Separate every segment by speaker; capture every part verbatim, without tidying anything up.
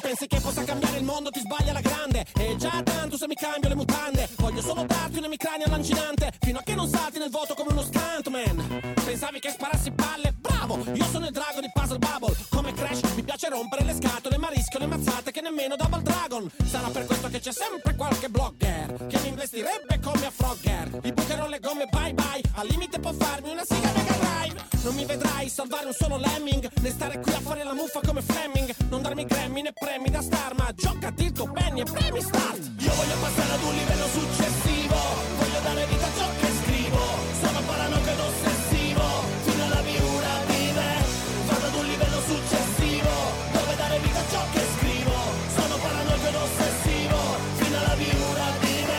Speaker 1: pensi che possa cambiare il mondo ti sbagli alla grande. E già tanto se mi cambio le mutande, voglio solo darti un'emicrania lancinante, fino a che non salti nel vuoto come uno stuntman. Pensavi che sparassi palle? Bravo, io sono il drago di Puzzle Bubble. Come Crash mi piace rompere le scatole, ma rischio le mazzate che nemmeno Double Dragon. Sarà per questo che c'è sempre qualche blogger che mi investirebbe come a Frogger. Gli bucherò le gomme bye bye, al limite può farmi una siga Mega Drive. Non mi vedrai salvare un solo lemming, né stare qui a fare la muffa come Fleming. Non darmi Grammy né premi da star, ma giocati il tuo penny e premi start. Io voglio passare ad un livello successivo, voglio dare vita a ciò che scrivo. Sono paranoico ed ossessivo, fino alla miura di me. Vado ad un livello successivo, dove dare vita a ciò che scrivo. Sono paranoico ed ossessivo, fino alla miura di me.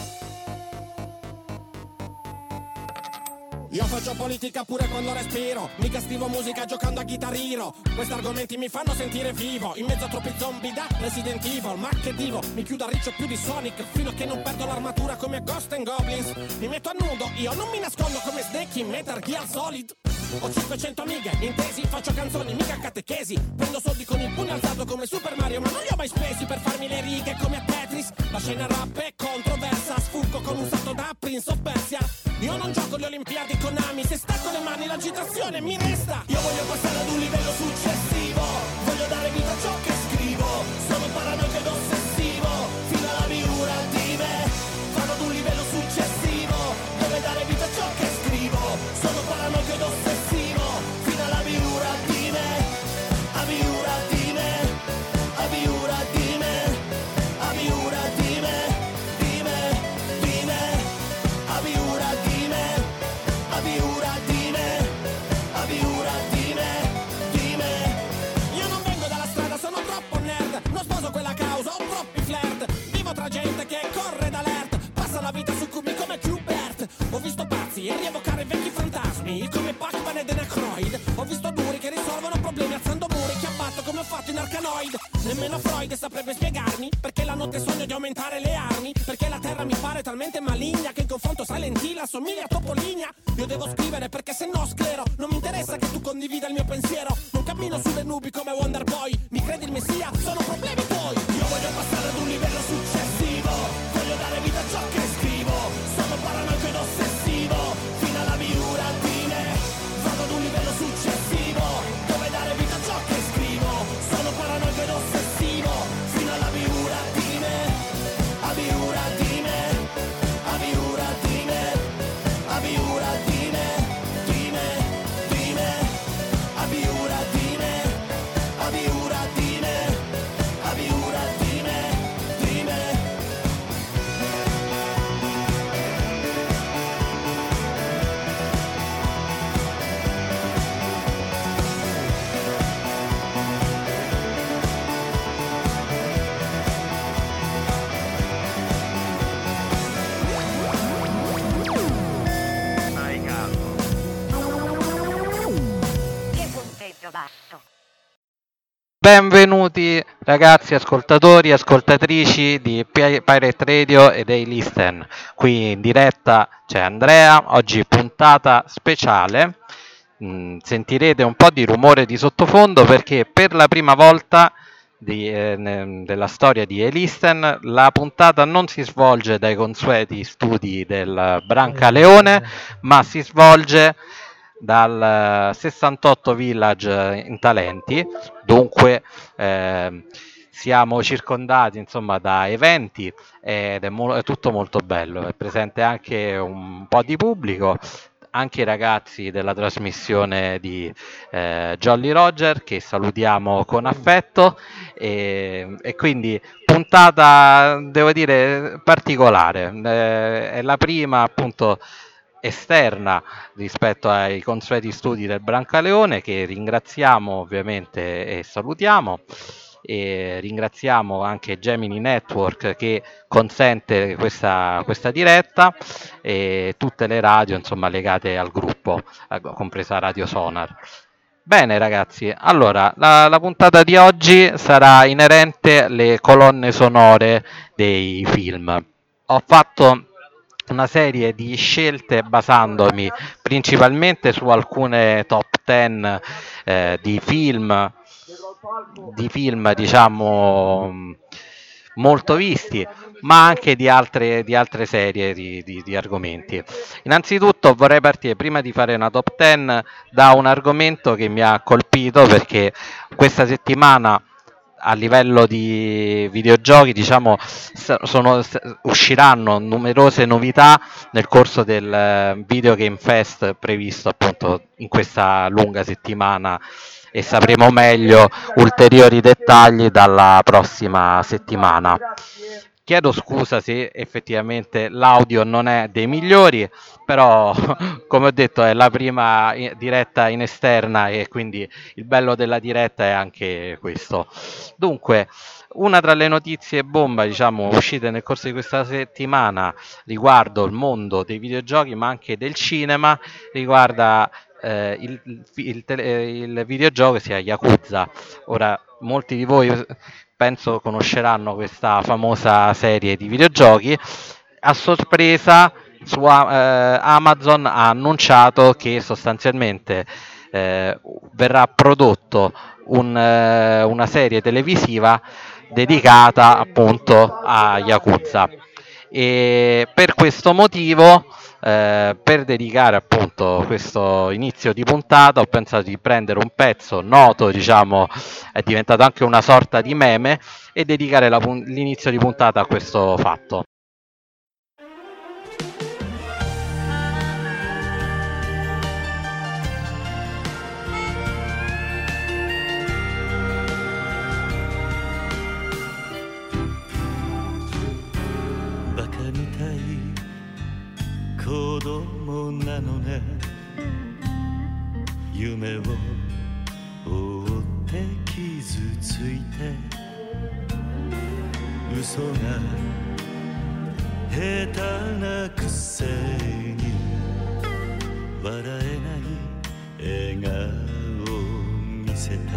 Speaker 1: Io faccio politica pure quando respiro, mica scrivo musica giocando a Guitar Hero. Questi argomenti mi fanno sentire vivo, in mezzo a troppi zombie da Resident Evil. Ma che divo, mi chiudo a riccio più di Sonic, fino a che non perdo l'armatura come a Ghost and Goblins. Mi metto a nudo, io non mi nascondo come Snake in Metal Gear Solid. Ho cinquecento amiche, intesi, faccio canzoni, mica catechesi. Prendo soldi con il pugno alzato come Super Mario, ma non li ho mai spesi per farmi le righe come a Tetris. La scena rap è controversa, sfuggo con un salto da Prince of Persia. Io non gioco le Olimpiadi con Ami, se stacco le mani l'agitazione mi resta. Io voglio passare ad un livello successivo, voglio dare vita a ciò che scrivo. Sono paranoico ed ossessivo, fino alla miura di me. Vado ad un livello successivo, dove dare vita a ciò che scrivo. Sono paranoico ed ossessivo, fino alla miura di me. A miura di me, a miura di me, a miura di me, di me, di me, a miura di me, a miura di me, a miura di me, di me. Io non vengo dalla strada, sono troppo nerd, non sposo quella causa, ho troppi flirt. Vivo tra gente che corre d'alert, passa la vita su cubi come Q-Bert. Ho visto pazzi e rievocare vecchi fantasmi come Pac-Man ed Enacroid. Ho visto duri che risolvono problemi alzando muri che abbatto come ho fatto in Arkanoid. Nemmeno Freud saprebbe spiegarmi perché la notte sogno di aumentare le armi, perché la terra mi pare talmente maligna che in confronto Silent Hill assomiglia a Topolinia. Io devo scrivere perché se no sclero, non mi interessa che tu condivida il mio pensiero. Non cammino sulle nubi come Wonder Boy, mi credi il messia? Sono problemi tuoi. Io voglio passare ad un livello successivo, voglio dare vita a ciò che scrivo. Sono paranoico ed ossessivo, fino alla miura di me. Vado ad un livello successivo, dove dare vita a ciò che scrivo. Sono paranoico ed ossessivo, fino alla miura di me. A miura di me, a miura di me, a miura di me, di me, di me. A miura di me, a miura di me, a miura di me, di me.
Speaker 2: Stai calmo.
Speaker 3: Che punteggio basso.
Speaker 4: Benvenuti ragazzi, ascoltatori, ascoltatrici di Pi- Pirate Radio e dei Listen. Qui in diretta c'è Andrea, oggi puntata speciale. Mm, sentirete un po' di rumore di sottofondo perché per la prima volta di, eh, ne- della storia di E-Listen la puntata non si svolge dai consueti studi del Brancaleone, ma si svolge dal eh, sessantotto Village in Talenti. Dunque ehm, siamo circondati insomma da eventi ed è, mo- è tutto molto bello. È presente anche un po' di pubblico, anche i ragazzi della trasmissione di eh, Jolly Roger, che salutiamo con affetto, e, e quindi puntata, devo dire, particolare. Eh, è la prima appunto esterna rispetto ai consueti studi del Brancaleone, che ringraziamo ovviamente e salutiamo. E ringraziamo anche Gemini Network che consente questa, questa diretta, e tutte le radio insomma legate al gruppo, eh, compresa Radio Sonar. Bene ragazzi, allora la, la puntata di oggi sarà inerente alle colonne sonore dei film. Ho fatto una serie di scelte basandomi principalmente su alcune top dieci eh, di film di film, diciamo, molto visti, ma anche di altre, di altre serie di, di, di argomenti. Innanzitutto vorrei partire, prima di fare una top dieci, da un argomento che mi ha colpito, perché questa settimana a livello di videogiochi, diciamo, sono, usciranno numerose novità nel corso del Video Game Fest previsto appunto in questa lunga settimana, e sapremo meglio ulteriori dettagli dalla prossima settimana. Chiedo scusa se effettivamente l'audio non è dei migliori, però come ho detto è la prima diretta in esterna e quindi il bello della diretta è anche questo. Dunque, una tra le notizie bomba, diciamo, uscite nel corso di questa settimana riguardo il mondo dei videogiochi, ma anche del cinema, riguarda eh, il, il, il, il videogioco sia Yakuza. Ora, molti di voi penso conosceranno questa famosa serie di videogiochi. A sorpresa su eh, Amazon ha annunciato che sostanzialmente eh, verrà prodotto un, eh, una serie televisiva dedicata appunto a Yakuza, e per questo motivo, eh, per dedicare appunto questo inizio di puntata, ho pensato di prendere un pezzo noto, diciamo è diventato anche una sorta di meme, e dedicare la, l'inizio di puntata a questo fatto.
Speaker 2: 子供なのね夢を追って傷ついて嘘が下手なくせに笑えない笑顔を見せた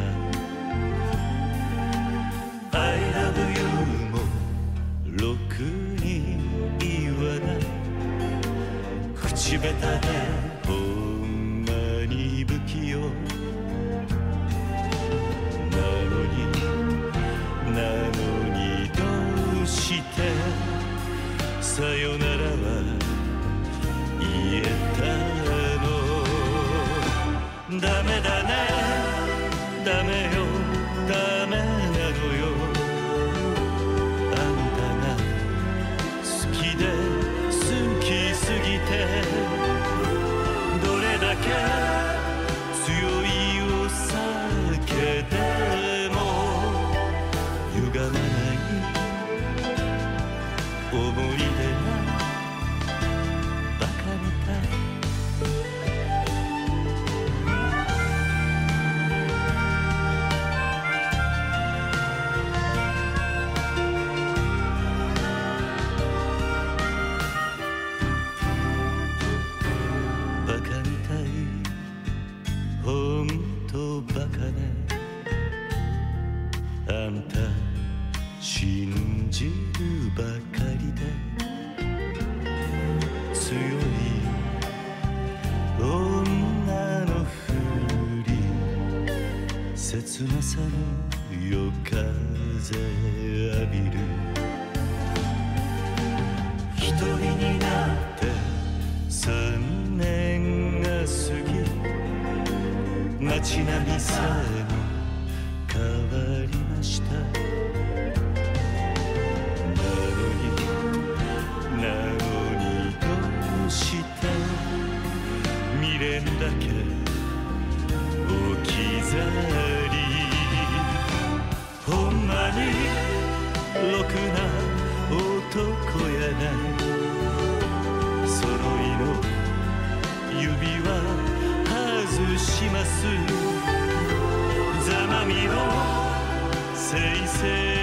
Speaker 2: I love you もろくに言わない口下手でほんまに不器用なのになのにどうしてさよならは言えたのダメだねダメよダメなのよあんたが好きで好きすぎてどれだけ強いお酒でも歪まない思い出がバカみたいバカみたいほんとバカねあんた信じるばかりで強い女のふり切なさの夜風浴びる一人になって三年が過ぎ街並みさえも変わりましたなのになのにどうして未練だけ置き去りほんまにろくな男やない揃いの指輪外しますざまみのせいせい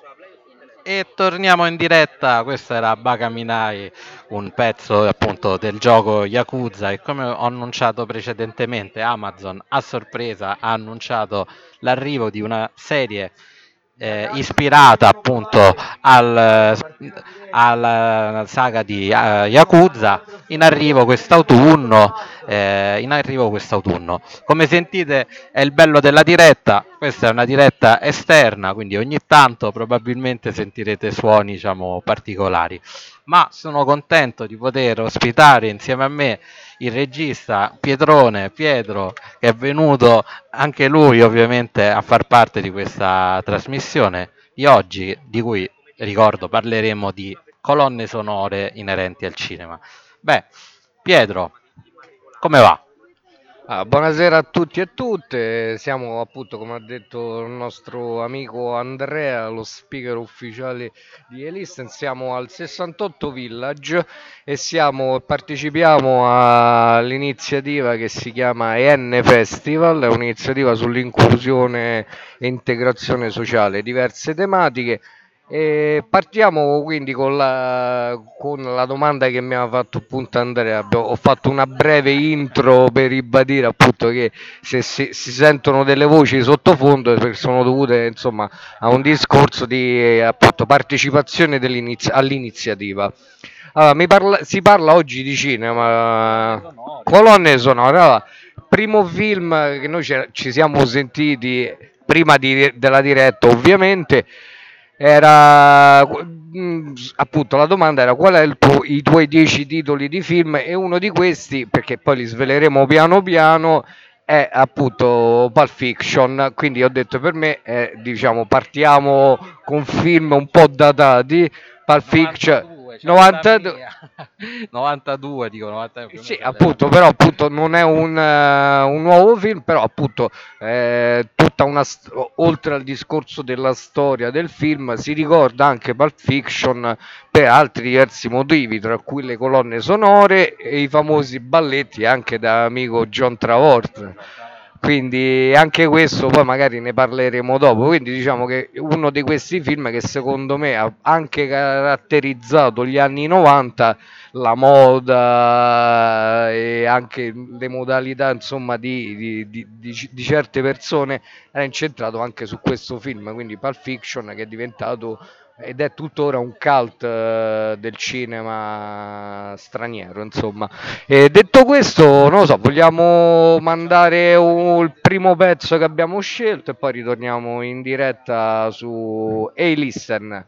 Speaker 4: E torniamo in diretta, questa era Bakaminai, un pezzo appunto del gioco Yakuza e come ho annunciato precedentemente Amazon a sorpresa ha annunciato l'arrivo di una serie eh, ispirata appunto al, alla saga di eh, Yakuza in arrivo quest'autunno, eh, in arrivo quest'autunno. Come sentite è il bello della diretta, questa è una diretta esterna, quindi ogni tanto probabilmente sentirete suoni diciamo particolari, ma sono contento di poter ospitare insieme a me il regista Pietrone, Pietro, che è venuto anche lui ovviamente a far parte di questa trasmissione di oggi, di cui ricordo parleremo di colonne sonore inerenti al cinema. Beh, Pietro, come va?
Speaker 5: Ah, buonasera a tutti e tutte, siamo appunto come ha detto il nostro amico Andrea, lo speaker ufficiale di Elisten, siamo al sessantotto Village e siamo, partecipiamo all'iniziativa che si chiama E N Festival, è un'iniziativa sull'inclusione e integrazione sociale, diverse tematiche. E partiamo quindi con la, con la domanda che mi ha fatto appunto Andrea. Abbiamo- Ho fatto una breve intro per ribadire appunto che se si, si sentono delle voci sottofondo perché sono dovute insomma a un discorso di eh, appunto partecipazione dell'iniz- all'iniziativa. Allora, mi parla- si parla oggi di cinema, colonne sonore. Allora, primo film che noi ci ci siamo sentiti prima di- della diretta ovviamente era mh, appunto la domanda era qual è il tuo- i tuoi dieci titoli di film e uno di questi, perché poi li sveleremo piano piano, è appunto Pulp Fiction, quindi ho detto per me eh, diciamo partiamo con film un po' datati. Pulp Fiction novantadue.
Speaker 4: novantadue dico novantadue.
Speaker 5: Sì, appunto, però appunto non è un, eh, un nuovo film, però appunto eh, tutta una st- oltre al discorso della storia del film si ricorda anche Pulp Fiction per altri diversi motivi, tra cui le colonne sonore e i famosi balletti anche da amico John Travolta. Quindi anche questo poi magari ne parleremo dopo. Quindi diciamo che uno di questi film che secondo me ha anche caratterizzato gli anni novanta, la moda e anche le modalità insomma di, di- di- di- di certe persone, era incentrato anche su questo film, quindi Pulp Fiction, che è diventato ed è tuttora un cult eh, del cinema straniero, insomma. E detto questo, non lo so, vogliamo mandare un- il primo pezzo che abbiamo scelto e poi ritorniamo in diretta su A-Listen.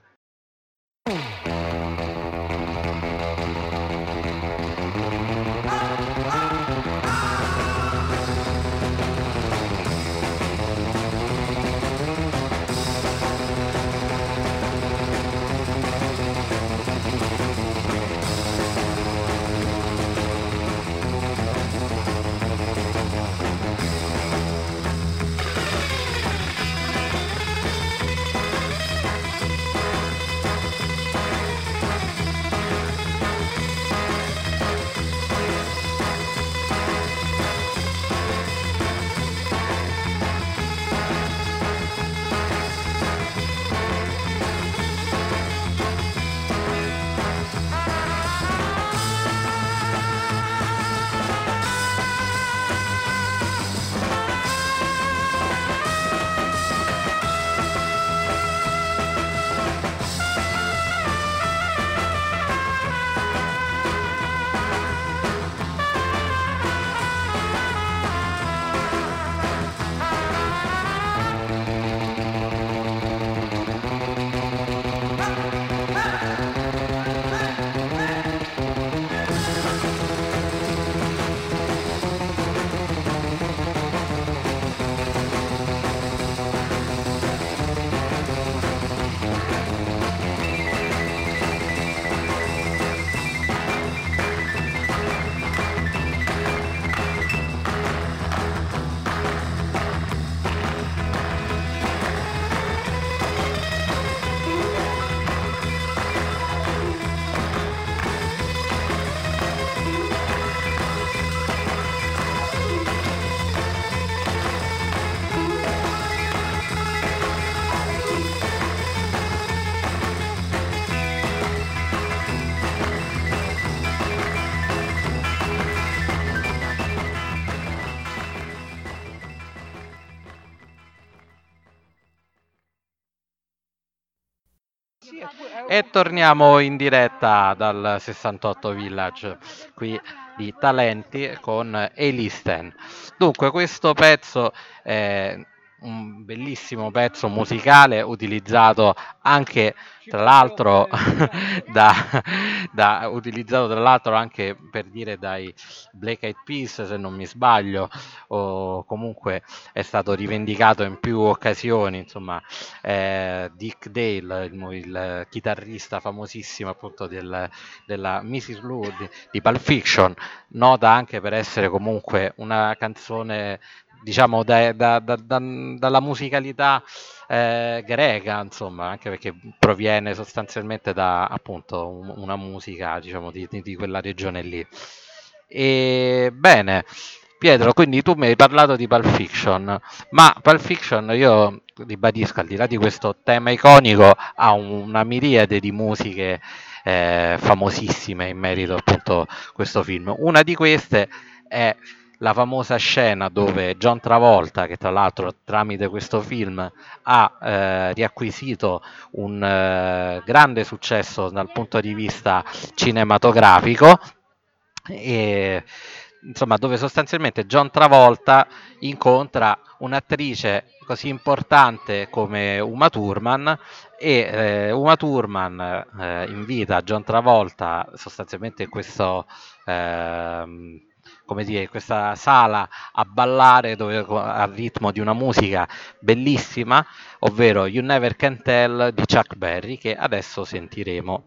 Speaker 4: E torniamo in diretta dal sessantotto Village, qui di Talenti con A-Listen. Dunque, questo pezzo è un bellissimo pezzo musicale utilizzato anche tra l'altro da, da utilizzato tra l'altro anche per dire dai Black Eyed Peas, se non mi sbaglio, o comunque è stato rivendicato in più occasioni, insomma. eh, Dick Dale, il, il chitarrista famosissimo appunto del, della missus Lu di, di Pulp Fiction, nota anche per essere comunque una canzone, diciamo, da, da, da, da, dalla musicalità eh, greca, insomma, anche perché proviene sostanzialmente da appunto un, una musica, diciamo, di, di, di quella regione lì. E bene, Pietro, quindi tu mi hai parlato di Pulp Fiction, ma Pulp Fiction, io ribadisco, al di là di questo tema iconico, ha una miriade di musiche eh, famosissime in merito appunto a questo film. Una di queste è la famosa scena dove John Travolta, che tra l'altro tramite questo film ha eh, riacquisito un eh, grande successo dal punto di vista cinematografico, e insomma dove sostanzialmente John Travolta incontra un'attrice così importante come Uma Thurman e eh, Uma Thurman eh, invita John Travolta sostanzialmente in questo ehm, come dire, in questa sala a ballare dove, al ritmo di una musica bellissima, ovvero You Never Can Tell di Chuck Berry, che adesso sentiremo.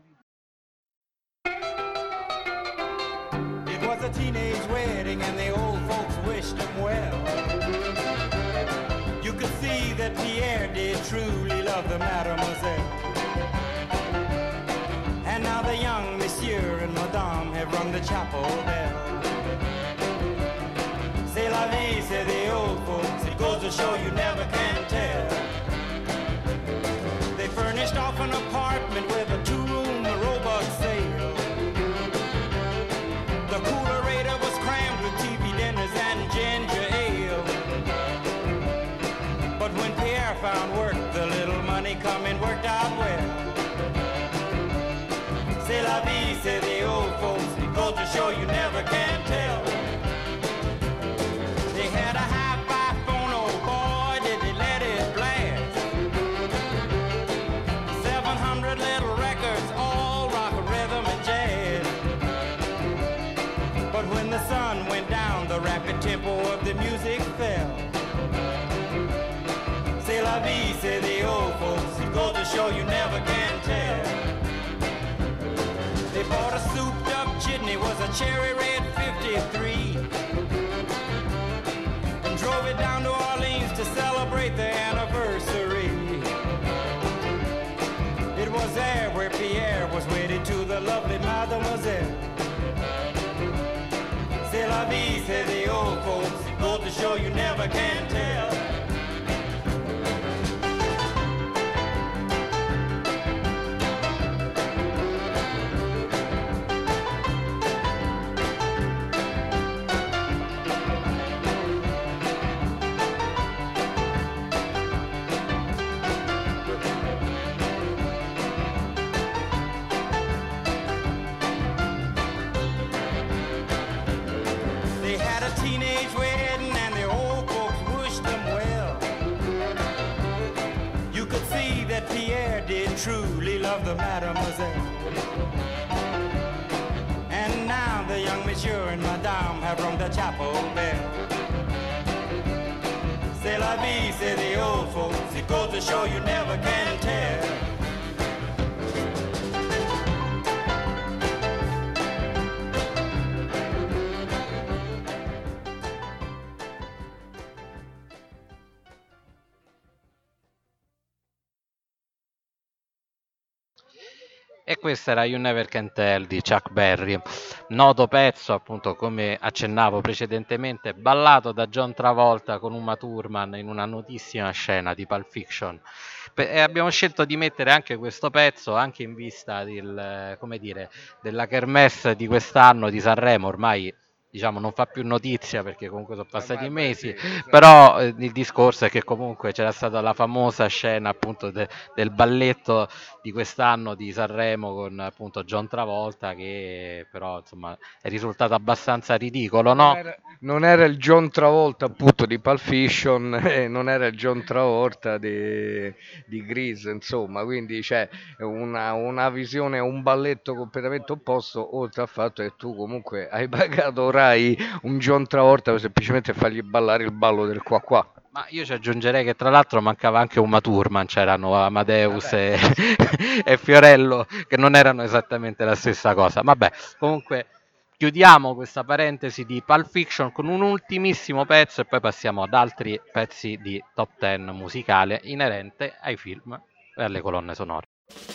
Speaker 6: It was a teenage wedding and the old folks wished him well. You could see that Pierre did truly love the mademoiselle. And now the young monsieur and madame have rung the chapel bell. C'est la vie, say the old folks, it goes to show you never can tell. They furnished off an apartment with a two-room robot sale. The coolerator was crammed with T V dinners and ginger ale. But when Pierre found work, the little money coming worked out well. C'est la vie, say the old folks, it goes to show you never can tell. They had a hi-fi phone, oh boy, did they let it blast. Seven hundred little records, all rock, rhythm, and jazz. But when the sun went down, the rapid tempo of the music fell. C'est la vie, say the old folks, it goes to show you never can tell. They bought a souped-up jitney, was a cherry red fifty-three, and drove it down to Orleans to celebrate their anniversary. It was there where Pierre was wedded to the lovely mademoiselle. C'est la vie, say the old folks, it goes to show you never can tell. They had a teenage wedding and the old folks wished them well. You could see that Pierre did truly love the mademoiselle. And now the young monsieur and madame have rung the chapel bell. C'est la vie, say the old folks, it goes to show you never can tell.
Speaker 4: E questa era You Never Can Tell di Chuck Berry, noto pezzo appunto, come accennavo precedentemente, ballato da John Travolta con Uma Thurman in una notissima scena di Pulp Fiction. Pe- e abbiamo scelto di mettere anche questo pezzo anche in vista del, come dire, della kermesse di quest'anno di Sanremo, ormai diciamo non fa più notizia perché comunque sono passati
Speaker 5: Ormai, beh,
Speaker 4: mesi,
Speaker 5: sì, esatto.
Speaker 4: però eh, il discorso è che comunque c'era stata la famosa scena appunto de- del balletto di quest'anno di Sanremo con appunto John Travolta, che però insomma è risultato abbastanza ridicolo,
Speaker 5: Non
Speaker 4: no?
Speaker 5: era, non era il John Travolta appunto di Pulp Fiction e non era il John Travolta di, di Grease, insomma, quindi c'è una, una visione, un balletto completamente opposto, oltre al fatto che tu comunque hai pagato Rai un John Travolta per semplicemente fargli ballare il ballo del qua qua.
Speaker 4: Ma io ci aggiungerei che tra l'altro mancava anche Uma Thurman, c'erano Amadeus
Speaker 5: Vabbè,
Speaker 4: e,
Speaker 5: sì, sì.
Speaker 4: e Fiorello che non erano esattamente la stessa cosa. Vabbè, comunque chiudiamo questa parentesi di Pulp Fiction con un ultimissimo pezzo e poi passiamo ad altri pezzi di top dieci musicale inerente ai film e alle colonne sonore.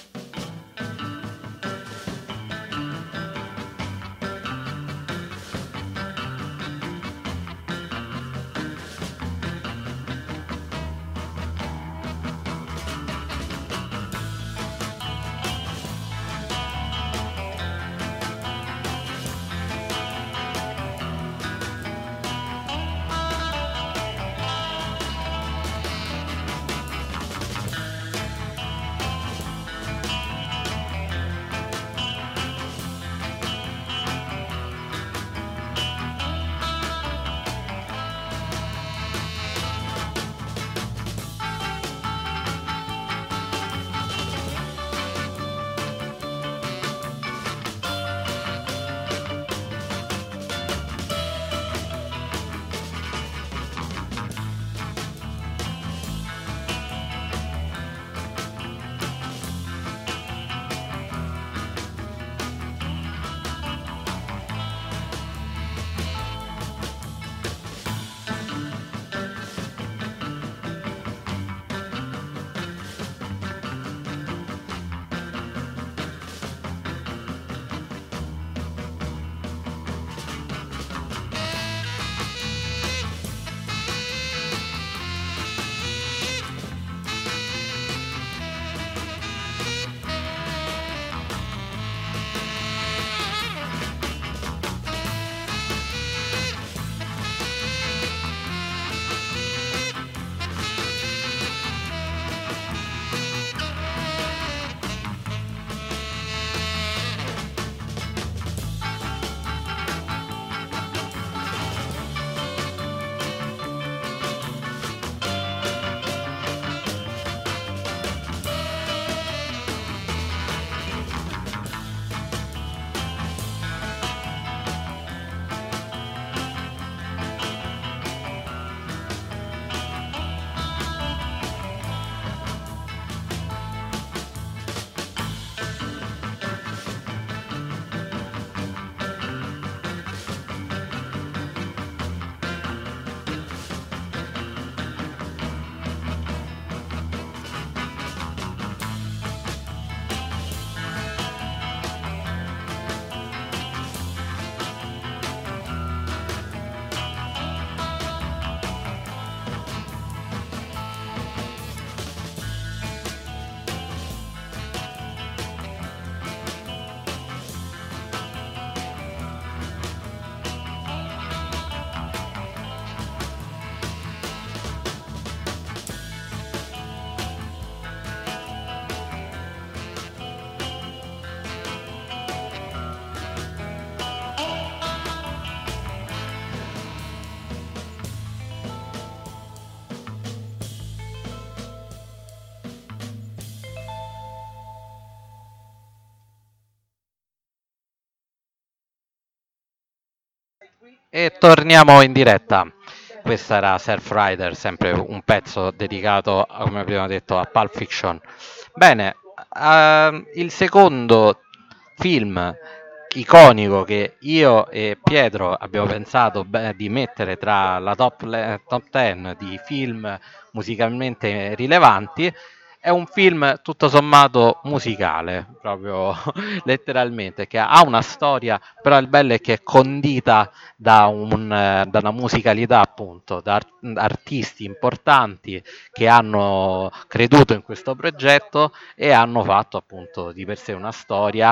Speaker 4: E torniamo in diretta. Questa era Surf Rider, sempre un pezzo dedicato, come abbiamo detto, a Pulp Fiction. Bene, ehm, il secondo film iconico che io e Pietro abbiamo pensato beh, di mettere tra la top, le- top dieci di film musicalmente rilevanti è un film tutto sommato musicale, proprio letteralmente, che ha una storia, però il bello è che è condita da, un, eh, da una musicalità appunto, da art- artisti importanti che hanno creduto in questo progetto e hanno fatto appunto di per sé una storia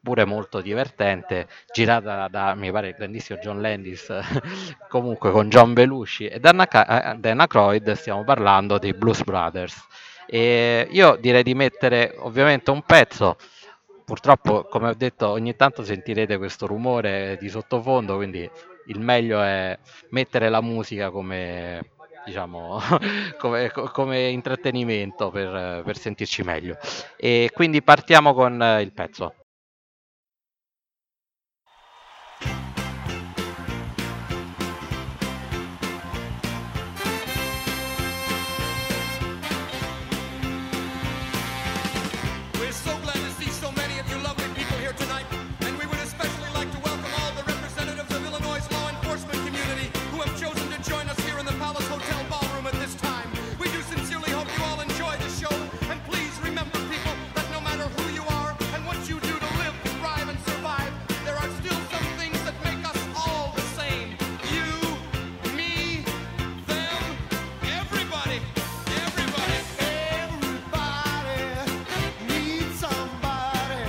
Speaker 4: pure molto divertente, girata da, mi pare, il grandissimo John Landis, comunque con John Belushi e Dan, Aca- eh, Dan Aykroyd. Stiamo parlando dei Blues Brothers. E io direi di mettere ovviamente un pezzo. Purtroppo, come ho detto, ogni tanto sentirete questo rumore di sottofondo, quindi il meglio è mettere la musica come, diciamo, come, co- come intrattenimento per, per sentirci meglio. E quindi partiamo con eh, il pezzo.
Speaker 6: We're so glad to see so many of you lovely people here tonight, and we would especially like to welcome all the representatives of Illinois' law enforcement community who have chosen to join us here in the Palace Hotel Ballroom at this time. We do sincerely hope you all enjoy the show, and please remember, people, that no matter who you are and what you do to live, thrive, and survive, there are still some things that make us all the same. You, me, them, everybody, everybody. Everybody needs somebody.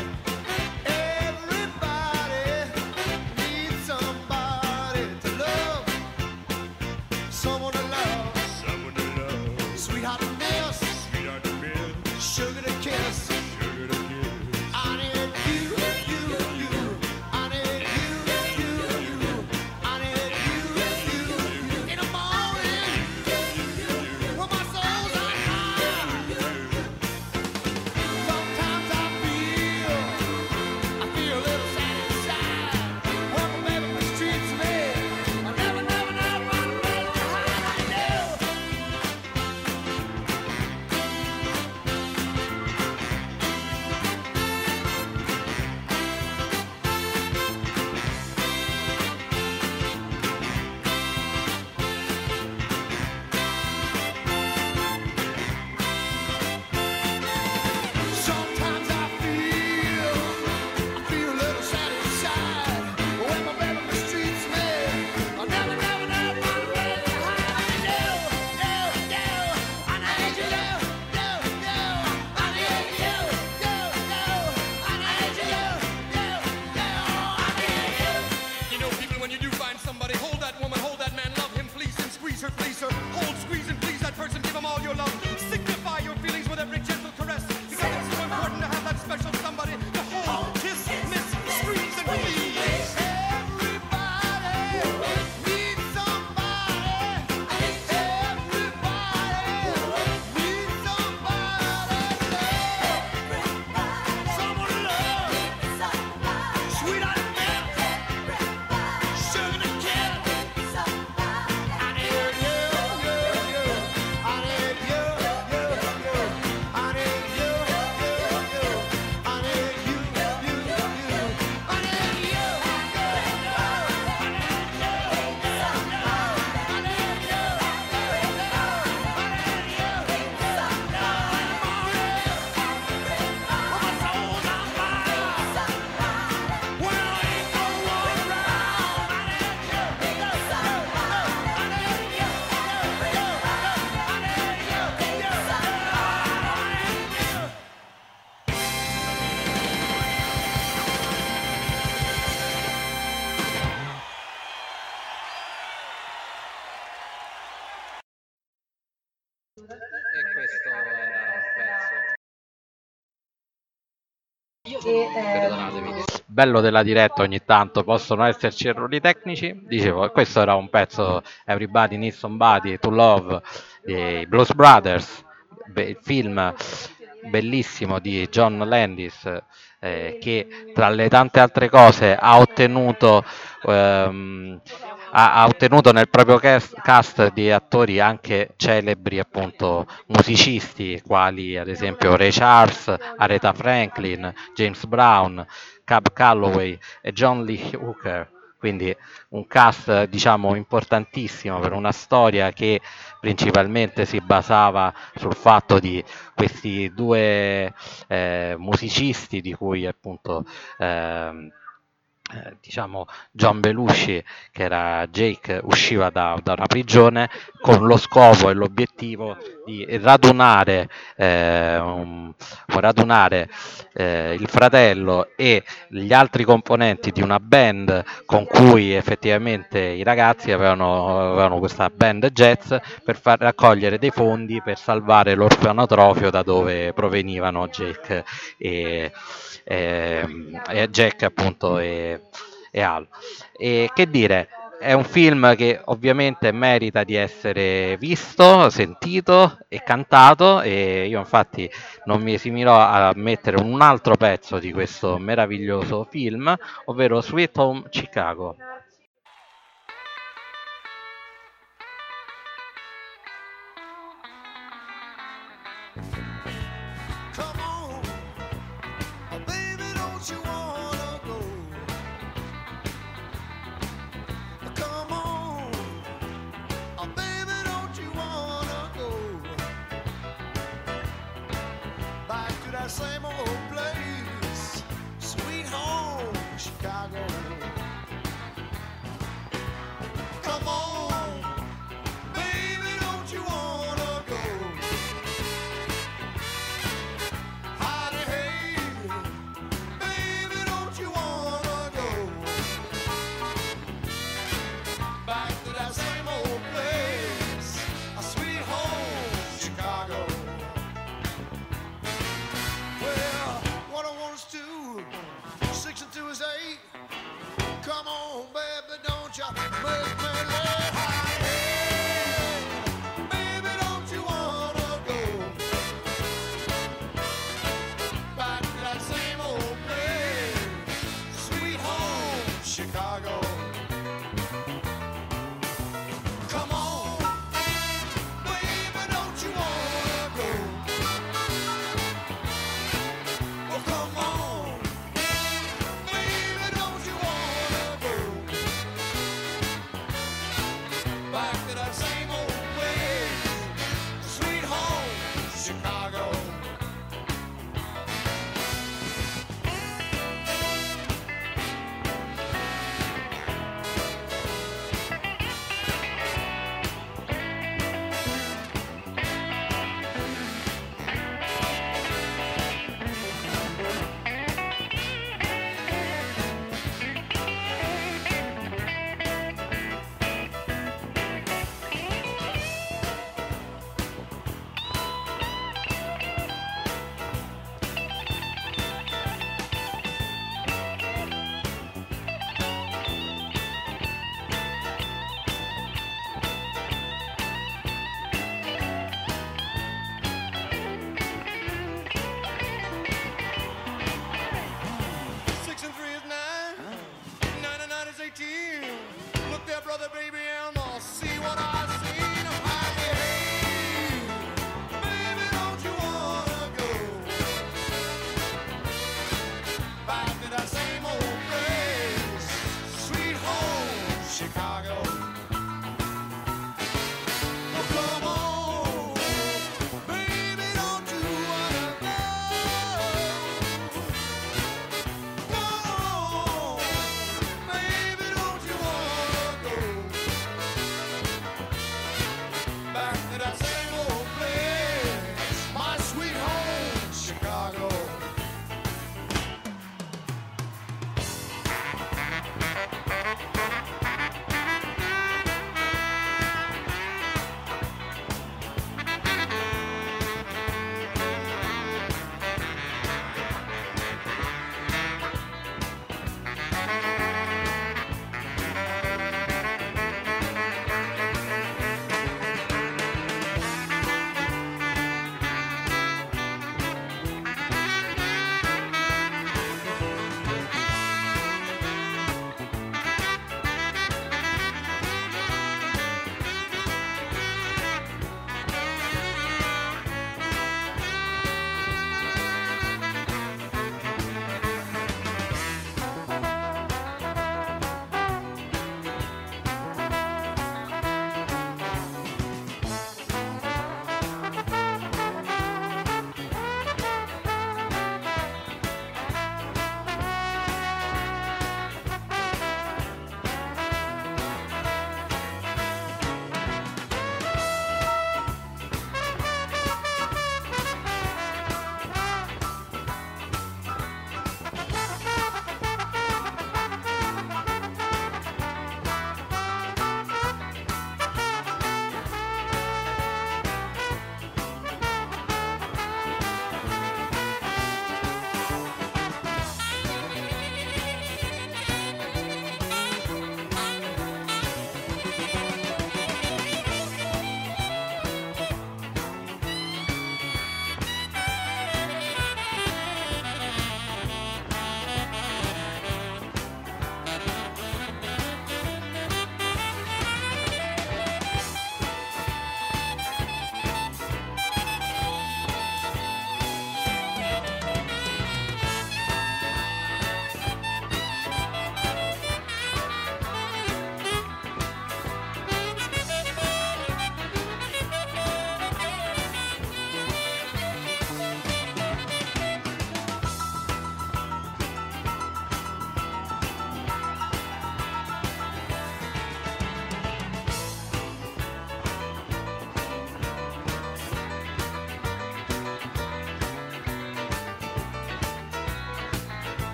Speaker 6: Everybody needs somebody to love. Someone to love. Someone to love. Sweetheart to miss. Sweetheart to miss. Sugar to kiss. Sugar to kiss. I need you, you, you. I need you, you, you. I need you, you, you. In the morning, when my soul's on fire. Sometimes I feel, I feel a little sad inside. When my baby mistreats me, I never, never, never run away behind. I know. Sometimes I feel, I feel a little sad inside. When my baby mistreats me, I never, never, never run away behind. No, no, no, I need you, no, no, no, I need you, no, no, I need you, no, no, I need you. You know, people, when you do find somebody, hold that woman, hold that man, love him, please him, squeeze her, please her, hold, squeeze and please that person, give him all your love. Signify your feelings with every gentle caress, because it's so important to have that special somebody to hold, kiss, miss, squeeze, and please. Everybody needs somebody. Everybody needs somebody to love. Someone to love. Sweetheart to miss. Sugar to kiss. I need you, you, you. I need you, you, you. I need you, you, you. I need you, you, you. I need you, you,
Speaker 4: E questo era il pezzo.
Speaker 7: E, ehm,
Speaker 4: Perdonatemi. Bello della diretta, ogni tanto possono esserci errori tecnici. Dicevo, questo era un pezzo, Everybody Needs Somebody to Love, dei Blues Brothers, be- il film bellissimo di John Landis, eh, che tra le tante altre cose ha ottenuto ehm, ha, ha ottenuto nel proprio cast, cast di attori anche celebri, appunto, musicisti, quali ad esempio Ray Charles, Aretha Franklin, James Brown, Cab Calloway e John Lee Hooker. Quindi un cast, diciamo, importantissimo per una storia che principalmente si basava sul fatto di questi due eh, musicisti di cui appunto ehm, eh, diciamo John Belushi, che era Jake, usciva da, da una prigione con lo scopo e l'obiettivo di radunare, eh, un- radunare eh, il fratello e gli altri componenti di una band con cui effettivamente i ragazzi avevano, avevano questa band jazz, per far raccogliere dei fondi per salvare l'orfanotrofio da dove provenivano Jake e, e, e Jack appunto e, e Al. E che dire, è un film che ovviamente merita di essere visto, sentito e cantato, e io infatti non mi esimirò a mettere un altro pezzo di questo meraviglioso film, ovvero Sweet Home Chicago.
Speaker 6: Come on, oh, baby, don't you wanna go? Come on, oh, baby, don't you wanna go back to that same old place, sweet home Chicago?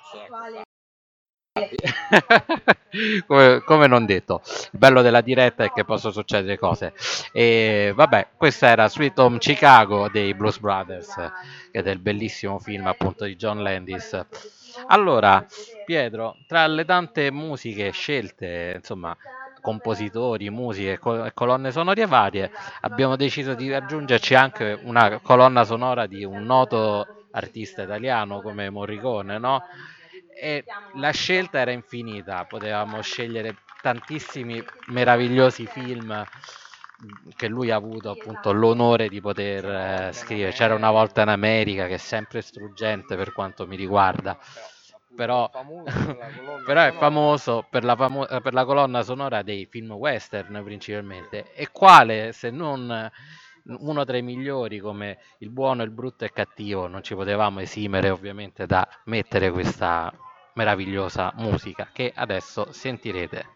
Speaker 4: come, come non detto, il bello della diretta è che possono succedere cose. E vabbè, questa era Sweet Home Chicago dei Blues Brothers, che è del bellissimo film appunto di John Landis. Allora, Pietro, tra le tante musiche scelte, insomma, compositori, musiche e col- e colonne sonore varie, abbiamo deciso di aggiungerci anche una colonna sonora di un noto artista italiano come Morricone, no? E la scelta era infinita, potevamo scegliere tantissimi meravigliosi film che lui ha avuto appunto l'onore di poter eh, scrivere. C'era una volta in America, che è sempre struggente per quanto mi riguarda, però, però è famoso per la, famo- per la colonna sonora dei film western principalmente. E quale, se non uno tra i migliori, come Il buono, il brutto e il cattivo, non ci potevamo esimere ovviamente da mettere questa meravigliosa musica che adesso sentirete.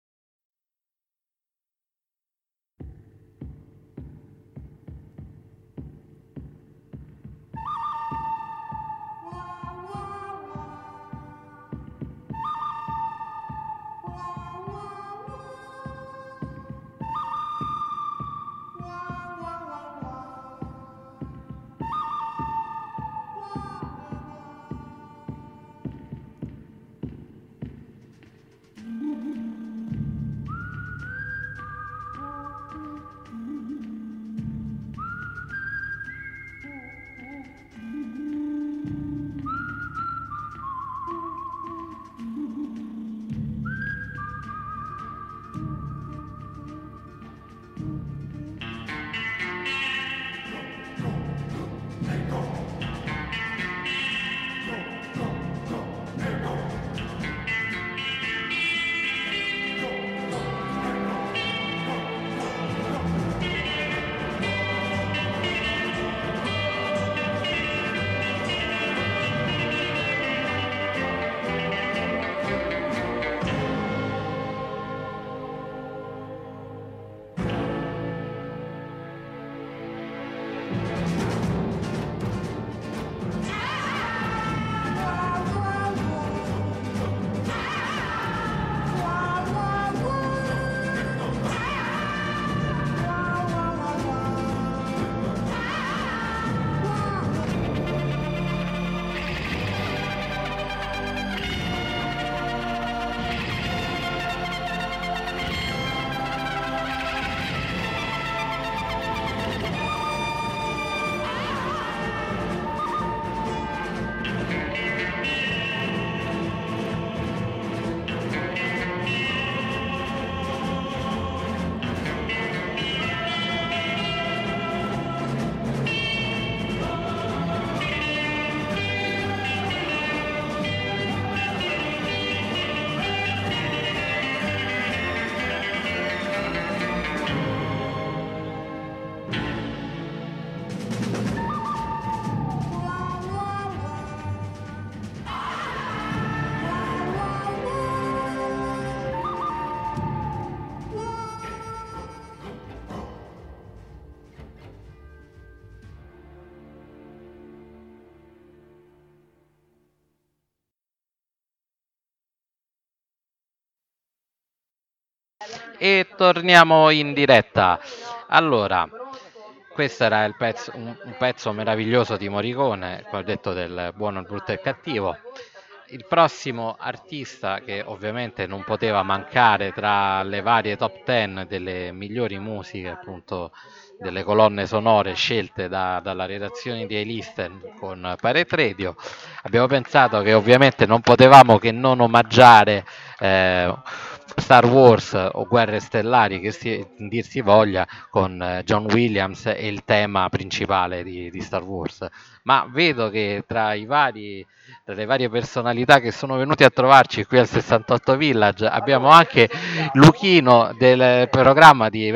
Speaker 4: E torniamo in diretta. Allora, questo era il pezzo, un, un pezzo meraviglioso di Morricone, come ho detto, del buono, il brutto e il cattivo. Il prossimo artista che ovviamente non poteva mancare tra le varie top ten delle migliori musiche, appunto, delle colonne sonore scelte da- dalla redazione di A-Listen con Pirate Radio, abbiamo pensato che ovviamente non potevamo che non omaggiare eh, Star Wars o Guerre Stellari, che si, dir si voglia, con eh, John Williams e il tema principale di, di Star Wars. Ma vedo che tra i vari, tra le varie personalità che sono venuti a trovarci qui al sessantotto Village abbiamo anche Luchino del programma di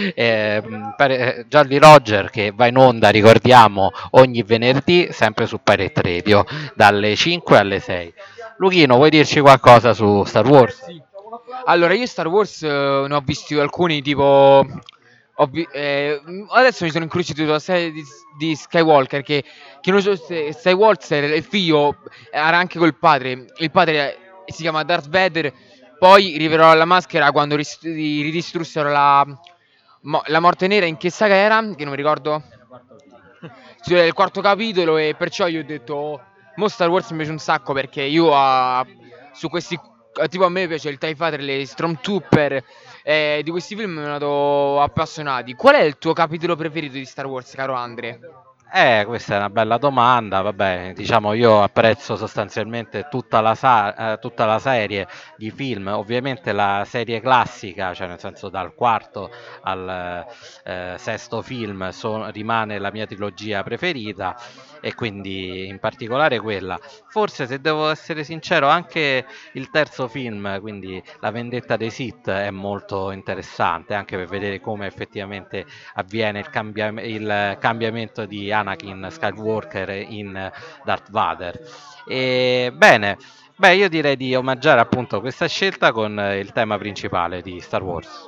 Speaker 4: eh, Pare- Jolly Roger, che va in onda, ricordiamo, ogni venerdì sempre su Pirate Radio dalle cinque alle sei. Luchino, vuoi dirci qualcosa su Star Wars?
Speaker 7: Allora, io Star Wars eh, ne ho visti alcuni, tipo ovvi- eh, mh, adesso mi sono incuriosito sulla serie di, di Skywalker, che, che non so se Skywalker, il figlio, era anche col padre. Il padre eh, si chiama Darth Vader, poi rivelò la maschera quando ris- ri- ridistrussero la, mo- la morte nera. In che saga era? Che non mi ricordo. Cioè, il quarto capitolo, e perciò io ho detto, "Oh, mo Star Wars mi piace un sacco, perché io ah, su questi, eh, tipo a me piace il TIE Fighter, le Stormtrooper, eh, di questi film mi hanno appassionati. Qual è il tuo capitolo preferito di Star Wars, caro Andre?
Speaker 4: Eh, questa è una bella domanda. Vabbè, diciamo io apprezzo sostanzialmente tutta la, sa- eh, tutta la serie di film, ovviamente la serie classica, cioè nel senso dal quarto al eh, sesto film so- rimane la mia trilogia preferita e quindi in particolare quella. Forse se devo essere sincero anche il terzo film, quindi La vendetta dei Sith, è molto interessante anche per vedere come effettivamente avviene il, cambia- il cambiamento di Anakin Skywalker in Darth Vader. E, bene, beh, io direi di omaggiare appunto questa scelta con eh, il tema principale di Star Wars.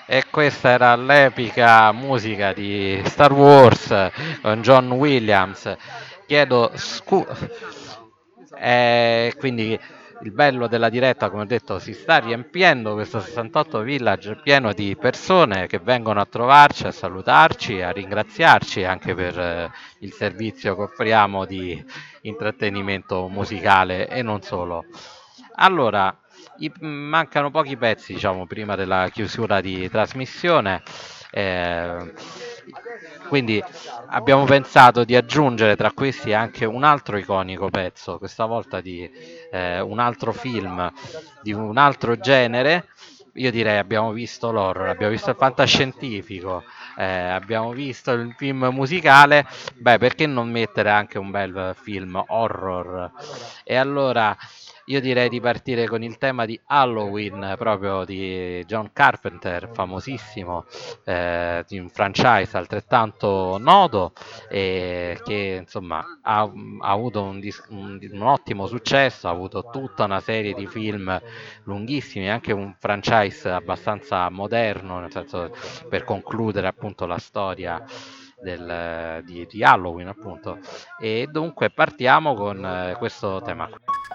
Speaker 4: E questa era l'epica musica di Star Wars eh, con John Williams. Chiedo scusa. Quindi il bello della diretta, come ho detto, si sta riempiendo. Questo sessantotto Village è pieno di persone che vengono a trovarci, a salutarci, a ringraziarci anche per eh, il servizio che offriamo di intrattenimento musicale e non solo. Allora, i- mancano pochi pezzi, diciamo, prima della chiusura di trasmissione. eh, quindi abbiamo pensato di aggiungere tra questi anche un altro iconico pezzo, questa volta di eh, un altro film di un altro genere. Io direi abbiamo visto l'horror, abbiamo visto il fantascientifico, eh, abbiamo visto il film musicale, beh, perché non mettere anche un bel film horror? E allora io direi di partire con il tema di Halloween, proprio di John Carpenter, famosissimo, eh, di un franchise altrettanto noto e che insomma ha, ha avuto un, dis- un- un ottimo successo, ha avuto tutta una serie di film lunghissimi, anche un franchise abbastanza moderno, nel senso per concludere appunto la storia del- di, di Halloween appunto. E dunque partiamo con eh, questo tema.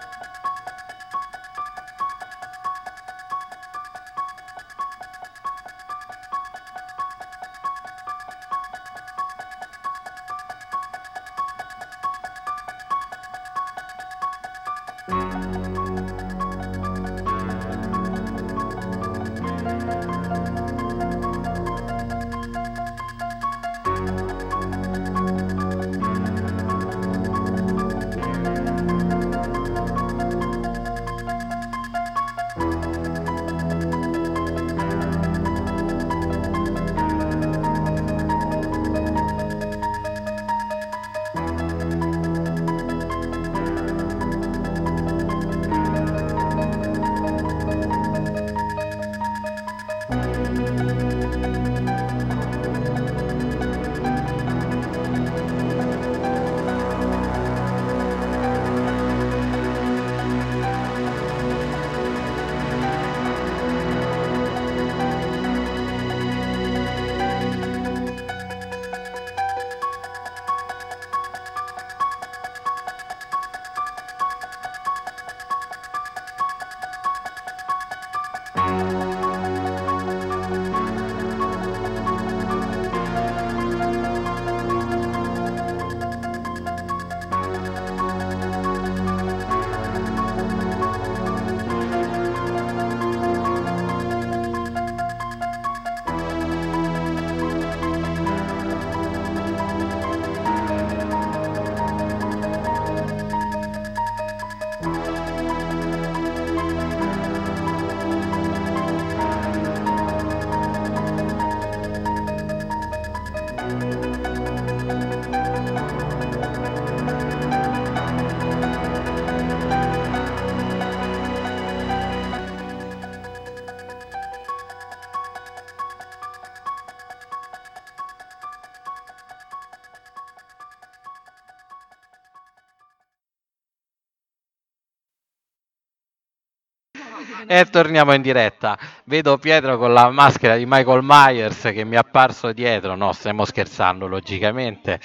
Speaker 4: E torniamo in diretta. Vedo Pietro con la maschera di Michael Myers che mi è apparso dietro. No, stiamo scherzando, logicamente.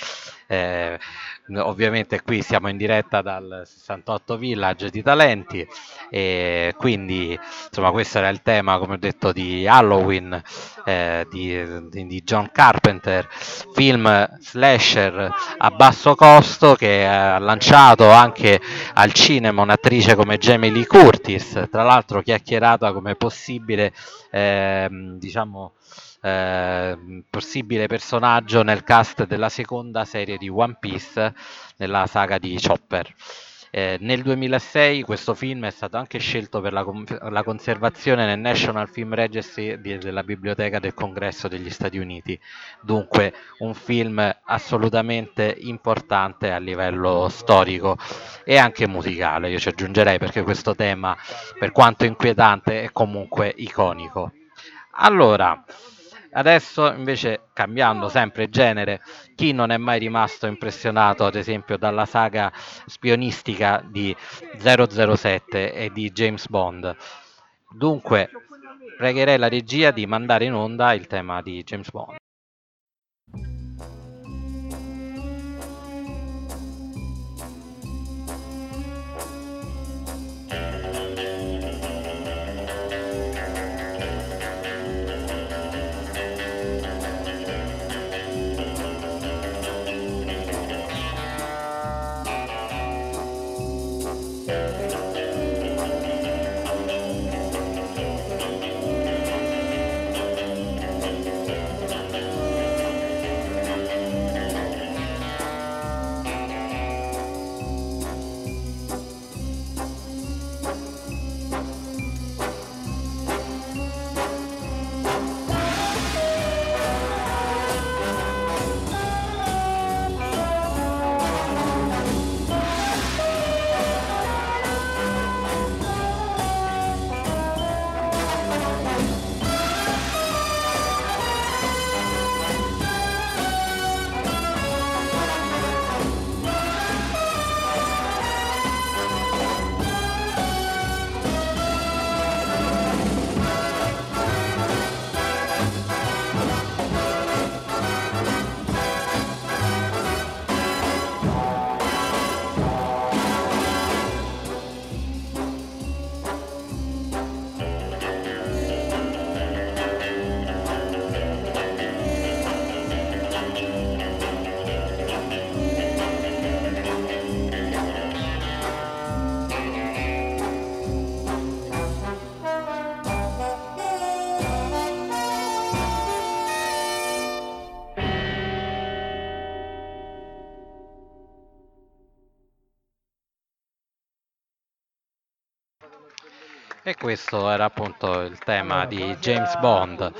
Speaker 4: Eh, ovviamente qui siamo in diretta dal sessantotto Village di Talenti e quindi insomma questo era il tema, come ho detto, di Halloween eh, di, di- di John Carpenter, film slasher a basso costo che ha lanciato anche al cinema un'attrice come Jamie Lee Curtis, tra l'altro chiacchierata come possibile, ehm, diciamo, ehm, possibile personaggio nel cast della seconda serie di One Piece nella saga di Chopper. Eh, nel duemilasei questo film è stato anche scelto per la, con- la conservazione nel National Film Registry di- della Biblioteca del Congresso degli Stati Uniti, dunque un film assolutamente importante a livello storico e anche musicale, io ci aggiungerei, perché questo tema, per quanto inquietante, è comunque iconico. Allora, adesso invece cambiando sempre genere, chi non è mai rimasto impressionato ad esempio dalla saga spionistica di zero zero sette e di James Bond? Dunque, pregherei la regia di mandare in onda il tema di James Bond. E questo era appunto il tema di James Bond,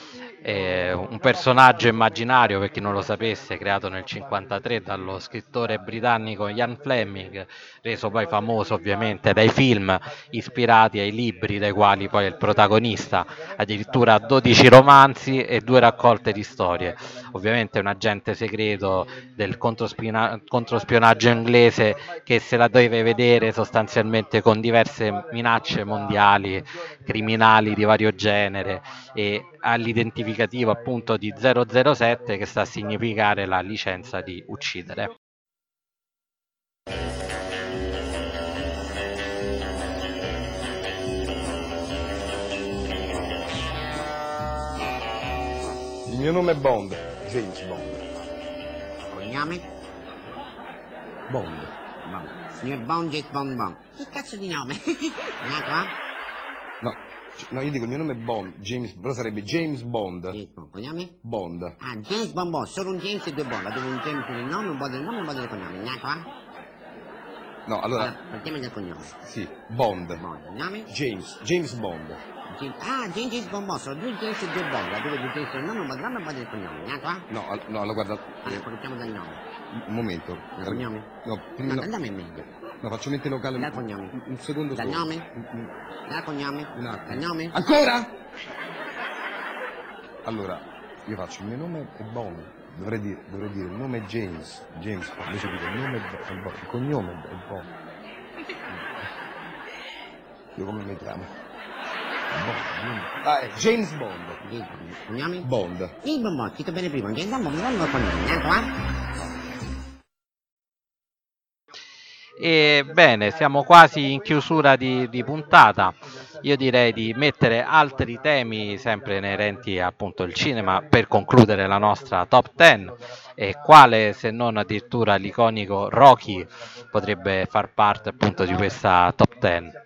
Speaker 4: eh, un personaggio immaginario, per chi non lo sapesse, creato nel cinquantatré dallo scrittore britannico Ian Fleming, reso poi famoso ovviamente dai film ispirati ai libri dai quali poi è il protagonista, addirittura dodici romanzi e due raccolte di storie. Ovviamente è un agente segreto del controspina- controspionaggio inglese che se la deve vedere sostanzialmente con diverse minacce mondiali, criminali di vario genere, e all'identificativo appunto di zero zero sette, che sta a significare la licenza di uccidere.
Speaker 8: Il mio nome è Bond, James Bond.
Speaker 9: Cognome?
Speaker 8: Bond.
Speaker 9: Bond. Signor Bond, James Bond Bond. Che cazzo di nome? Nato a?
Speaker 8: No, c- no, io dico il mio nome è Bond, James, però sarebbe James Bond.
Speaker 9: James Bond. Cognome?
Speaker 8: Bond.
Speaker 9: Ah, James Bond Bond. Solo un James e due Bond. Dove un James del nome, un Bond del nome e un Bond del cognome. Nato a?
Speaker 8: No, allora,
Speaker 9: Allora, partiamo dal cognome.
Speaker 8: sì, Bond.
Speaker 9: Bond. Cognome?
Speaker 8: James, James Bond.
Speaker 9: James- Ah, James James Bond Bond. Sono due James e due Bond. Dove due James del nome, un Bond del nome e un Bond del cognome. Nato a?
Speaker 8: No, al- no, allora guarda,
Speaker 9: Allora, partiamo dal nome.
Speaker 8: un momento.
Speaker 9: Dal cognome?
Speaker 8: No,
Speaker 9: No,
Speaker 8: prima,
Speaker 9: dal nome è meglio.
Speaker 8: no, faccio mente locale.
Speaker 9: Dal cognome.
Speaker 8: Un, un secondo
Speaker 9: Dal
Speaker 8: solo.
Speaker 9: nome?
Speaker 8: Un- un-
Speaker 9: Dal cognome?
Speaker 8: un attimo.
Speaker 9: Dal nome?
Speaker 8: Ancora? Allora, io faccio il mio nome è Bond. Dovrei dire, dovrei dire il nome è James. James Bond. Invece dico il nome è Bond. Il cognome è Bond. Io come mi chiamo? Bond. Ah, è James Bond.
Speaker 9: James Bond. Cognome?
Speaker 8: Bond.
Speaker 9: James Bond Bond. Scritto bene prima. James Bond Bond. Bond del cognome. Nato a?
Speaker 4: E bene, siamo quasi in chiusura di, di puntata. Io direi di mettere altri temi sempre inerenti appunto al cinema per concludere la nostra top dieci, e quale se non addirittura l'iconico Rocky potrebbe far parte appunto di questa top dieci.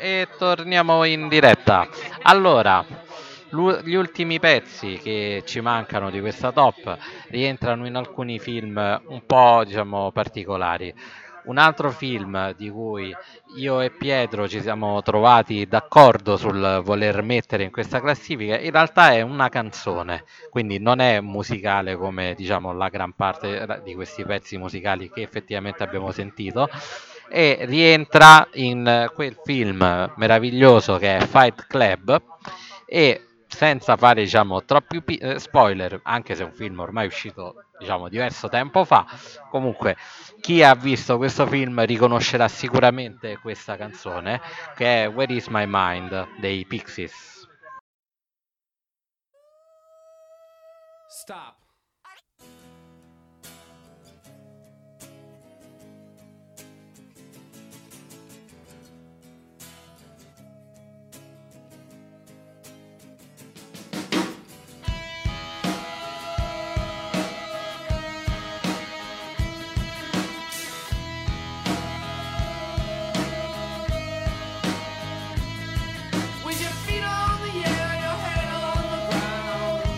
Speaker 4: E torniamo in diretta. Allora, lu- gli ultimi pezzi che ci mancano di questa top rientrano in alcuni film un po', diciamo, particolari. Un altro film di cui io e Pietro ci siamo trovati d'accordo sul voler mettere in questa classifica, in realtà è una canzone, quindi non è musicale come diciamo la gran parte di questi pezzi musicali che effettivamente abbiamo sentito, e rientra in quel film meraviglioso che è Fight Club. E senza fare diciamo troppi pi- eh, spoiler, anche se è un film ormai uscito diciamo diverso tempo fa, comunque chi ha visto questo film riconoscerà sicuramente questa canzone, che è Where Is My Mind dei Pixies.
Speaker 1: Stop. With your feet on the air, your head on the ground.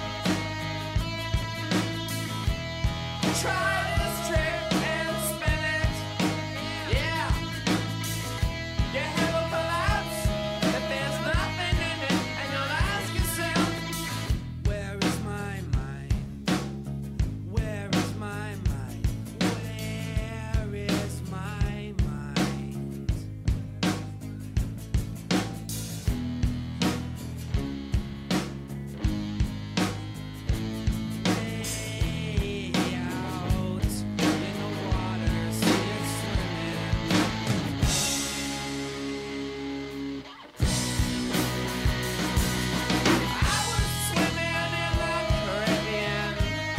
Speaker 1: Try this trick and spin it. Yeah. Your head will collapse if there's nothing in it, and you'll ask yourself, where is my mind? Where is my mind? Where is my mind? Way out in the water, see it swimming. I was swimming in the Caribbean.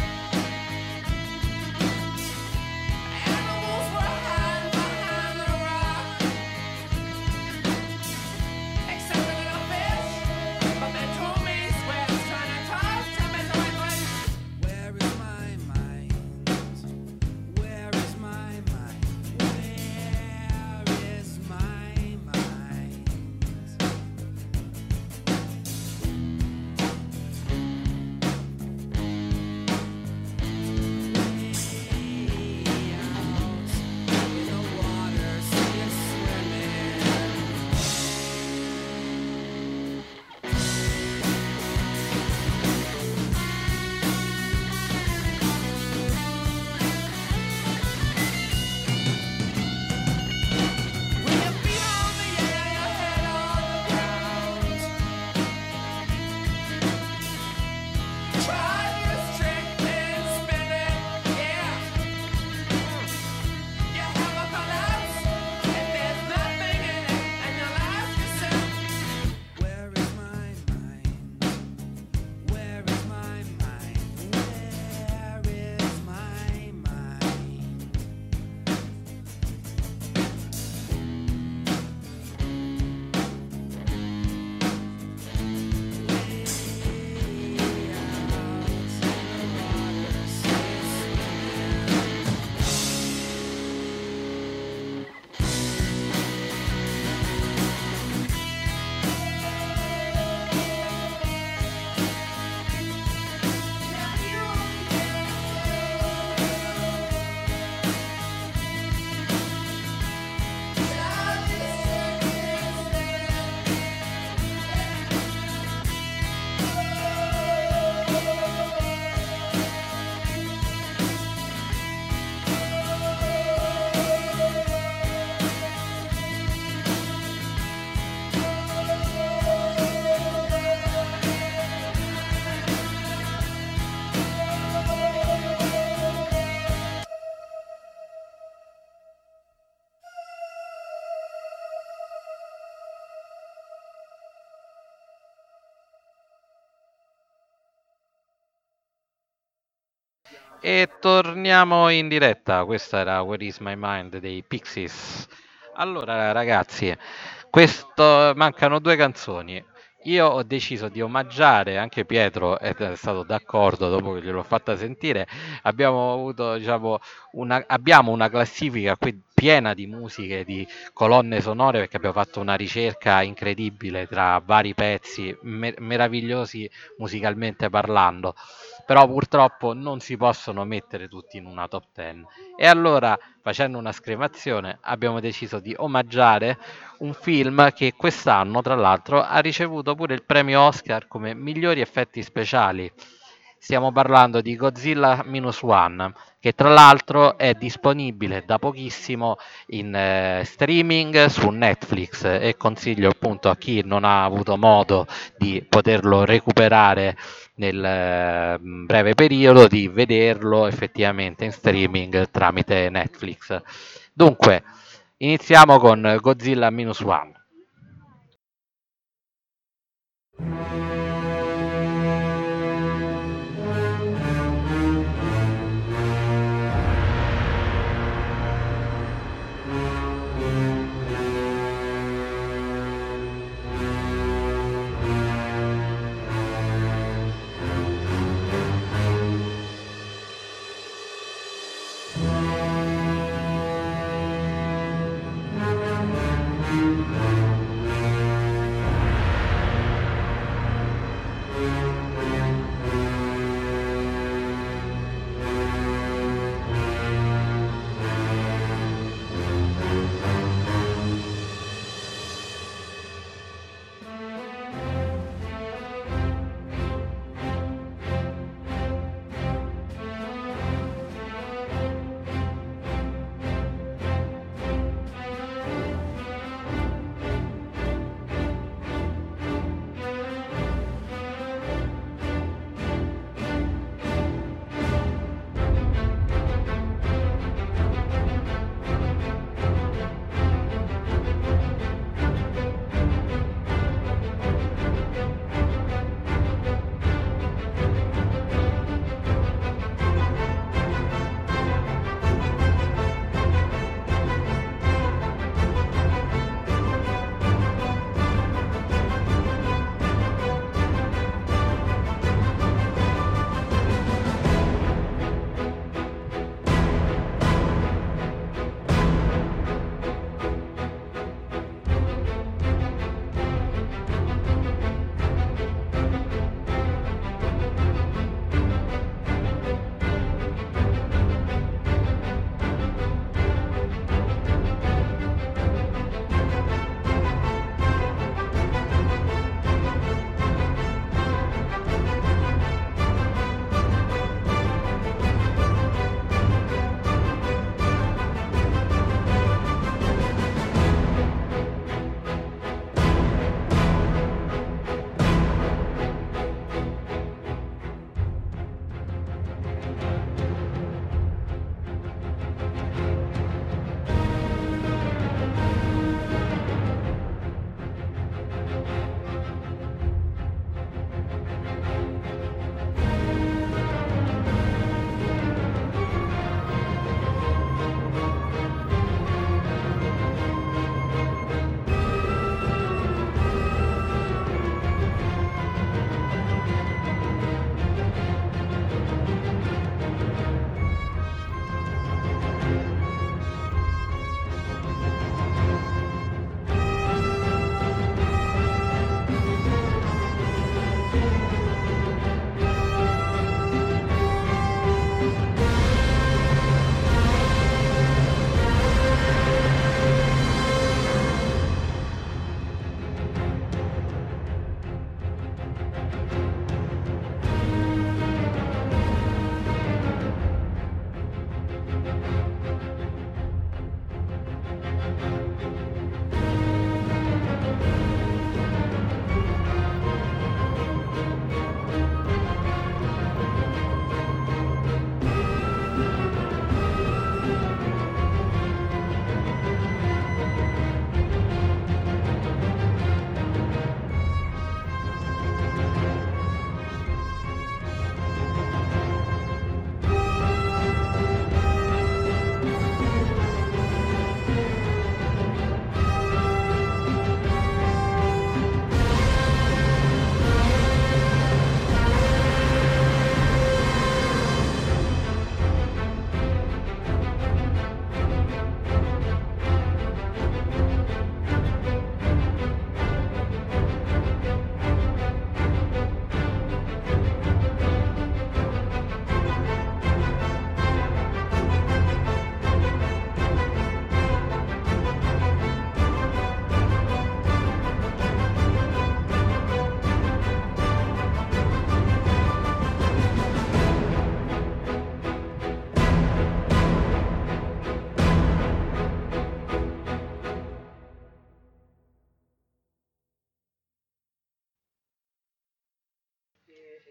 Speaker 1: Animals were hiding behind the rock, except a little fish. But they told me sweats trying to talk to me, so I went, where is my mind? Where is my mind? Where is my mind? Way out in the water, see it swimming. With your feet on the air, your head on the ground. Try this trick and spin it, yeah. Your head will collapse if there's nothing in it, and you'll ask yourself, where is my mind? Where is my mind? Where is my mind?
Speaker 4: E torniamo in diretta. Questa era Where Is My Mind dei Pixies. Allora, ragazzi, questo mancano due canzoni. Io ho deciso di omaggiare, anche Pietro è è stato d'accordo dopo che gliel'ho fatta sentire. Abbiamo avuto, diciamo, una, abbiamo una classifica qui piena di musiche, di colonne sonore, perché abbiamo fatto una ricerca incredibile tra vari pezzi me- meravigliosi musicalmente parlando, però purtroppo non si possono mettere tutti in una top dieci. E allora, facendo una scremazione, abbiamo deciso di omaggiare un film che quest'anno, tra l'altro, ha ricevuto pure il premio Oscar come migliori effetti speciali. Stiamo parlando di Godzilla Minus One, che tra l'altro è disponibile da pochissimo in eh, streaming su Netflix, e consiglio appunto a chi non ha avuto modo di poterlo recuperare nel eh, breve periodo di vederlo effettivamente in streaming tramite Netflix. Dunque, iniziamo con Godzilla Minus One.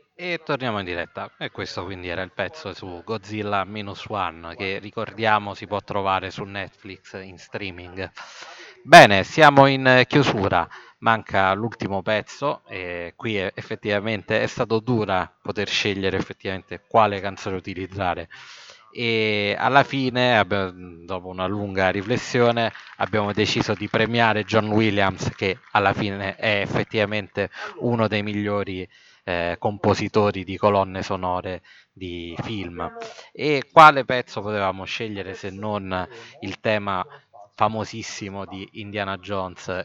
Speaker 4: E torniamo in diretta. E questo quindi era il pezzo su Godzilla Minus One, che ricordiamo si può trovare su Netflix in streaming. Bene, siamo in eh, chiusura. Manca l'ultimo pezzo e qui è- effettivamente è stato dura poter scegliere effettivamente quale canzone utilizzare. E alla fine, abbiamo- dopo una lunga riflessione, abbiamo deciso di premiare John Williams, che alla fine è effettivamente uno dei migliori eh, compositori di colonne sonore di film. E quale pezzo potevamo scegliere se non il tema famosissimo di Indiana Jones?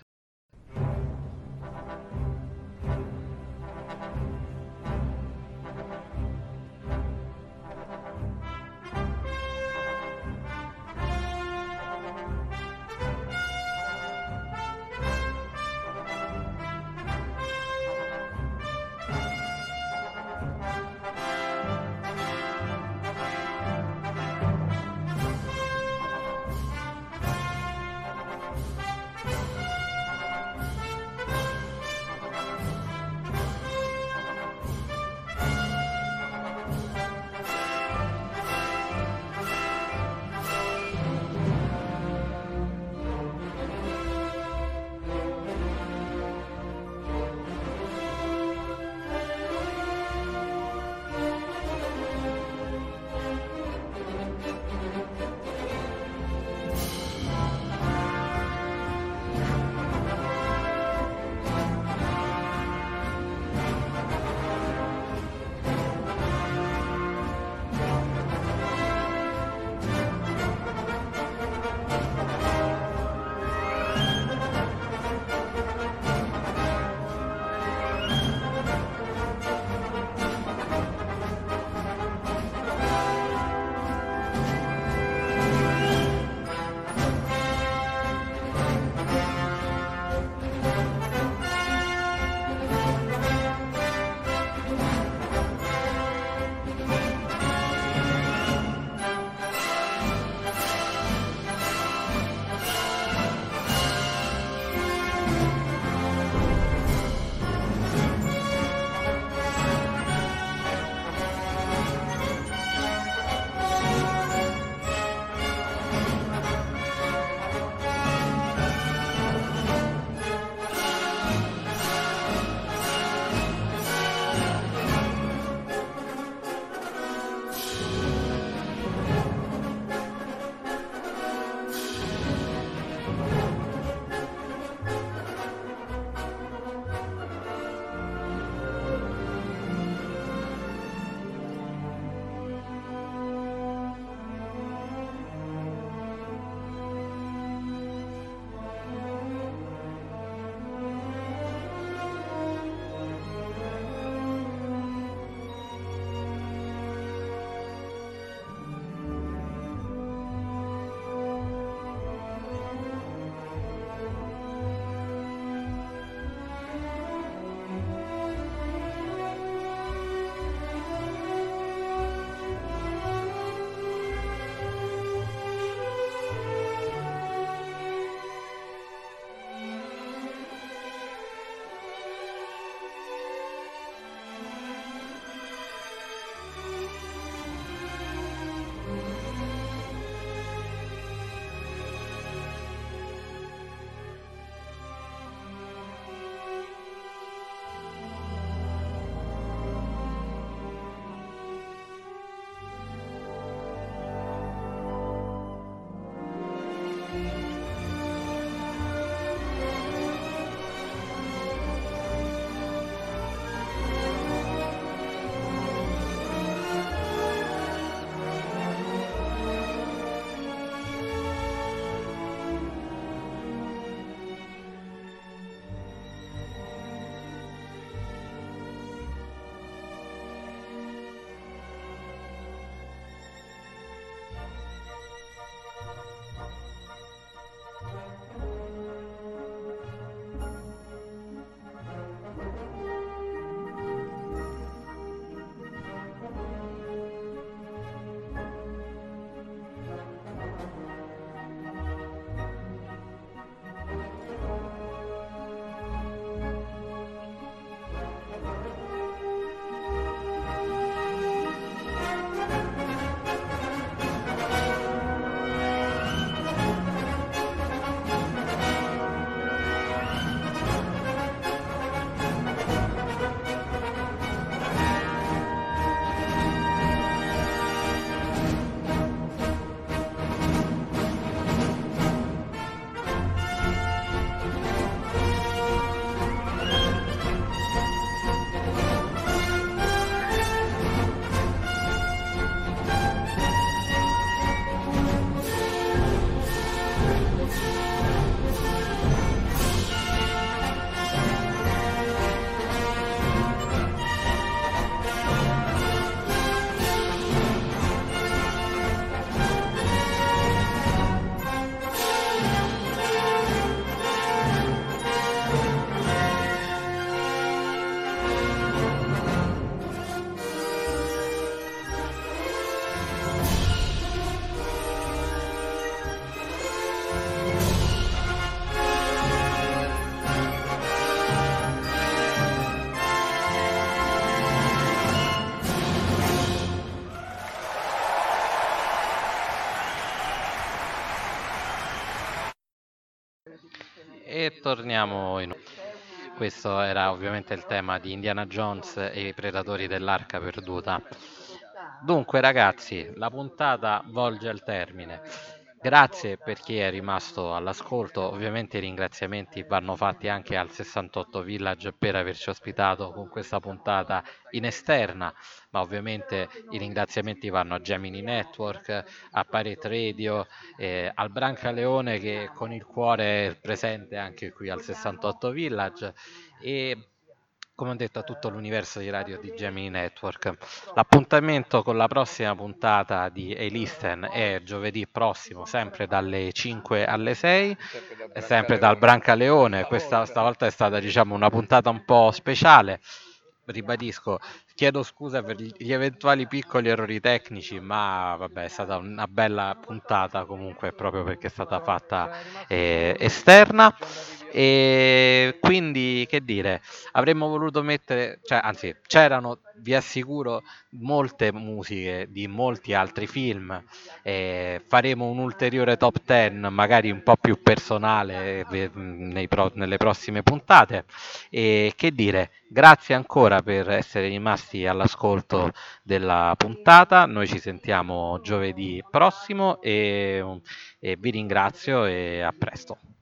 Speaker 4: E torniamo in... Questo era ovviamente il tema di Indiana Jones e i predatori dell'Arca Perduta. Dunque ragazzi, la puntata volge al termine. Grazie per chi è rimasto all'ascolto, ovviamente i ringraziamenti vanno fatti anche al sessantotto Village per averci ospitato con questa puntata in esterna, ma ovviamente i ringraziamenti vanno a Gemini Network, a Pirate Radio, eh, al Brancaleone che con il cuore è presente anche qui al sessantotto Village e come ho detto a tutto l'universo di radio di Gemini Network. L'appuntamento con la prossima puntata di A-Listen è giovedì prossimo, sempre dalle cinque alle sei, e sempre dal Brancaleone. Questa stavolta è stata diciamo una puntata un po' speciale. Ribadisco, chiedo scusa per gli eventuali piccoli errori tecnici, ma vabbè, è stata una bella puntata comunque proprio perché è stata fatta eh, esterna. E quindi che dire, avremmo voluto mettere, cioè anzi c'erano, vi assicuro, molte musiche di molti altri film. Eh, faremo un ulteriore top dieci magari un po' più personale eh, nei pro- nelle prossime puntate. E che dire, grazie ancora per essere rimasti all'ascolto della puntata. Noi ci sentiamo giovedì prossimo e, e vi ringrazio e a presto.